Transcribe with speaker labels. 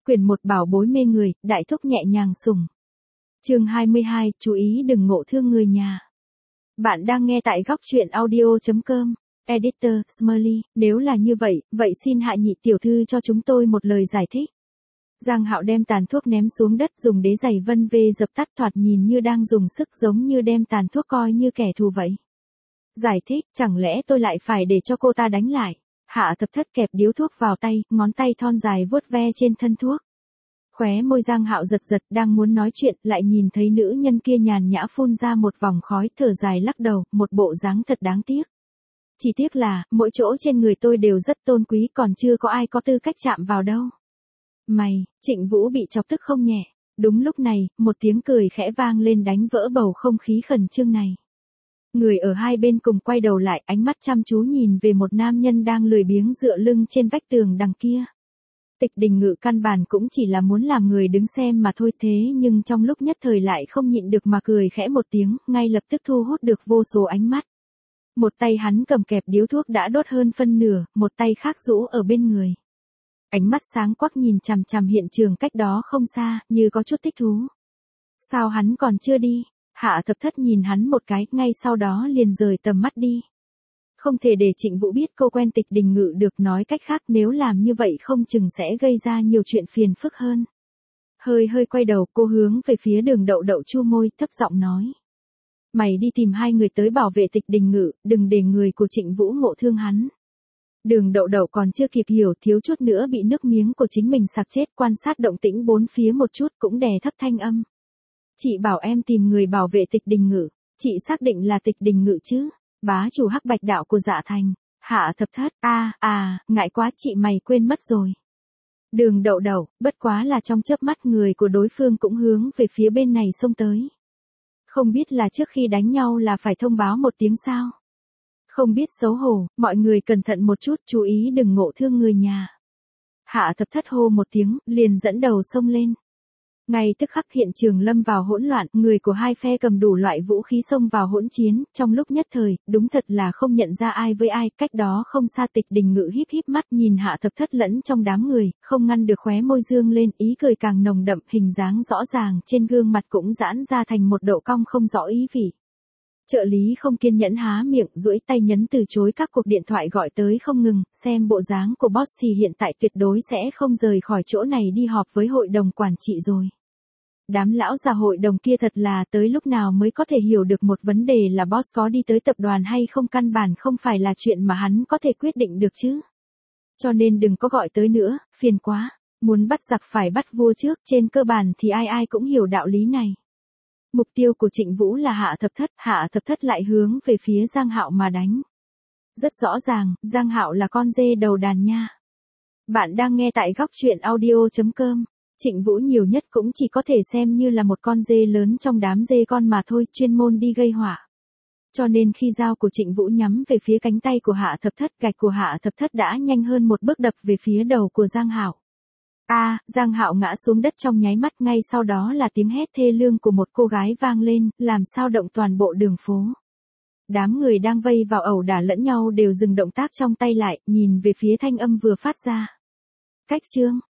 Speaker 1: Quyển 1 bảo bối mê người, đại thúc nhẹ nhàng sủng. Chương 22, chú ý đừng ngộ thương người nhà. Bạn đang nghe tại góc truyện audio.com. Editor, Smiley, nếu là như vậy, vậy xin hạ nhị tiểu thư cho chúng tôi một lời giải thích. Giang Hạo đem tàn thuốc ném xuống đất, dùng đế giày vân vê dập tắt, thoạt nhìn như đang dùng sức, giống như đem tàn thuốc coi như kẻ thù vậy. Giải thích, chẳng lẽ tôi lại phải để cho cô ta đánh lại? Hạ Thập Thất kẹp điếu thuốc vào tay, ngón tay thon dài vuốt ve trên thân thuốc. Khóe môi Giang Hạo giật giật, đang muốn nói chuyện, lại nhìn thấy nữ nhân kia nhàn nhã phun ra một vòng khói, thở dài lắc đầu, một bộ dáng thật đáng tiếc. Chỉ tiếc là, mỗi chỗ trên người tôi đều rất tôn quý, còn chưa có ai có tư cách chạm vào đâu. Mày, Trịnh Vũ bị chọc tức không nhẹ. Đúng lúc này, một tiếng cười khẽ vang lên đánh vỡ bầu không khí khẩn trương này. Người ở hai bên cùng quay đầu lại, ánh mắt chăm chú nhìn về một nam nhân đang lười biếng dựa lưng trên vách tường đằng kia. Tịch Đình Ngự căn bản cũng chỉ là muốn làm người đứng xem mà thôi, thế nhưng trong lúc nhất thời lại không nhịn được mà cười khẽ một tiếng, ngay lập tức thu hút được vô số ánh mắt. Một tay hắn cầm kẹp điếu thuốc đã đốt hơn phân nửa, một tay khác rũ ở bên người. Ánh mắt sáng quắc nhìn chằm chằm hiện trường cách đó không xa, như có chút thích thú. Sao hắn còn chưa đi? Hạ Thập Thất nhìn hắn một cái, ngay sau đó liền rời tầm mắt đi. Không thể để Trịnh Vũ biết cô quen Tịch Đình Ngự được, nói cách khác nếu làm như vậy không chừng sẽ gây ra nhiều chuyện phiền phức hơn. Hơi quay đầu, cô hướng về phía Đường Đậu Đậu chu môi, thấp giọng nói. Mày đi tìm hai người tới bảo vệ Tịch Đình Ngự, đừng để người của Trịnh Vũ ngộ thương hắn. Đường Đậu Đậu còn chưa kịp hiểu, thiếu chút nữa bị nước miếng của chính mình sặc chết, quan sát động tĩnh bốn phía một chút cũng đè thấp thanh âm. Chị bảo em tìm người bảo vệ Tịch Đình Ngự, chị xác định là Tịch Đình Ngự chứ? Bá chủ Hắc Bạch đạo của Dạ Thành. Hạ Thập Thất, ngại quá, chị mày quên mất rồi. Đường Đậu Đậu, bất quá là trong chớp mắt người của đối phương cũng hướng về phía bên này xông tới. Không biết là trước khi đánh nhau là phải thông báo một tiếng sao? Không biết xấu hổ, mọi người cẩn thận một chút, chú ý đừng ngộ thương người nhà. Hạ Thập Thất hô một tiếng, liền dẫn đầu xông lên. Ngay tức khắc hiện trường lâm vào hỗn loạn, người của hai phe cầm đủ loại vũ khí xông vào hỗn chiến, trong lúc nhất thời, đúng thật là không nhận ra ai với ai, cách đó không xa Tịch Đình Ngự híp híp mắt nhìn Hạ Thập Thất lẫn trong đám người, không ngăn được khóe môi dương lên, ý cười càng nồng đậm, hình dáng rõ ràng trên gương mặt cũng giãn ra thành một độ cong không rõ ý vị. Trợ lý không kiên nhẫn há miệng, duỗi tay nhấn từ chối các cuộc điện thoại gọi tới không ngừng, xem bộ dáng của boss thì hiện tại tuyệt đối sẽ không rời khỏi chỗ này đi họp với hội đồng quản trị rồi. Đám lão già hội đồng kia thật là tới lúc nào mới có thể hiểu được một vấn đề là boss có đi tới tập đoàn hay không, căn bản không phải là chuyện mà hắn có thể quyết định được chứ. Cho nên đừng có gọi tới nữa, phiền quá. Muốn bắt giặc phải bắt vua trước, trên cơ bản thì ai cũng hiểu đạo lý này. Mục tiêu của Trịnh Vũ là Hạ Thập Thất lại hướng về phía Giang Hạo mà đánh. Rất rõ ràng, Giang Hạo là con dê đầu đàn nha. Bạn đang nghe tại góc truyện audio.com. Trịnh Vũ nhiều nhất cũng chỉ có thể xem như là một con dê lớn trong đám dê con mà thôi, chuyên môn đi gây họa. Cho nên khi dao của Trịnh Vũ nhắm về phía cánh tay của Hạ Thập Thất, gạch của Hạ Thập Thất đã nhanh hơn một bước đập về phía đầu của Giang Hạo. Giang Hạo ngã xuống đất trong nháy mắt, ngay sau đó là tiếng hét thê lương của một cô gái vang lên, làm sao động toàn bộ đường phố. Đám người đang vây vào ẩu đả lẫn nhau đều dừng động tác trong tay lại, nhìn về phía thanh âm vừa phát ra. Cách chương,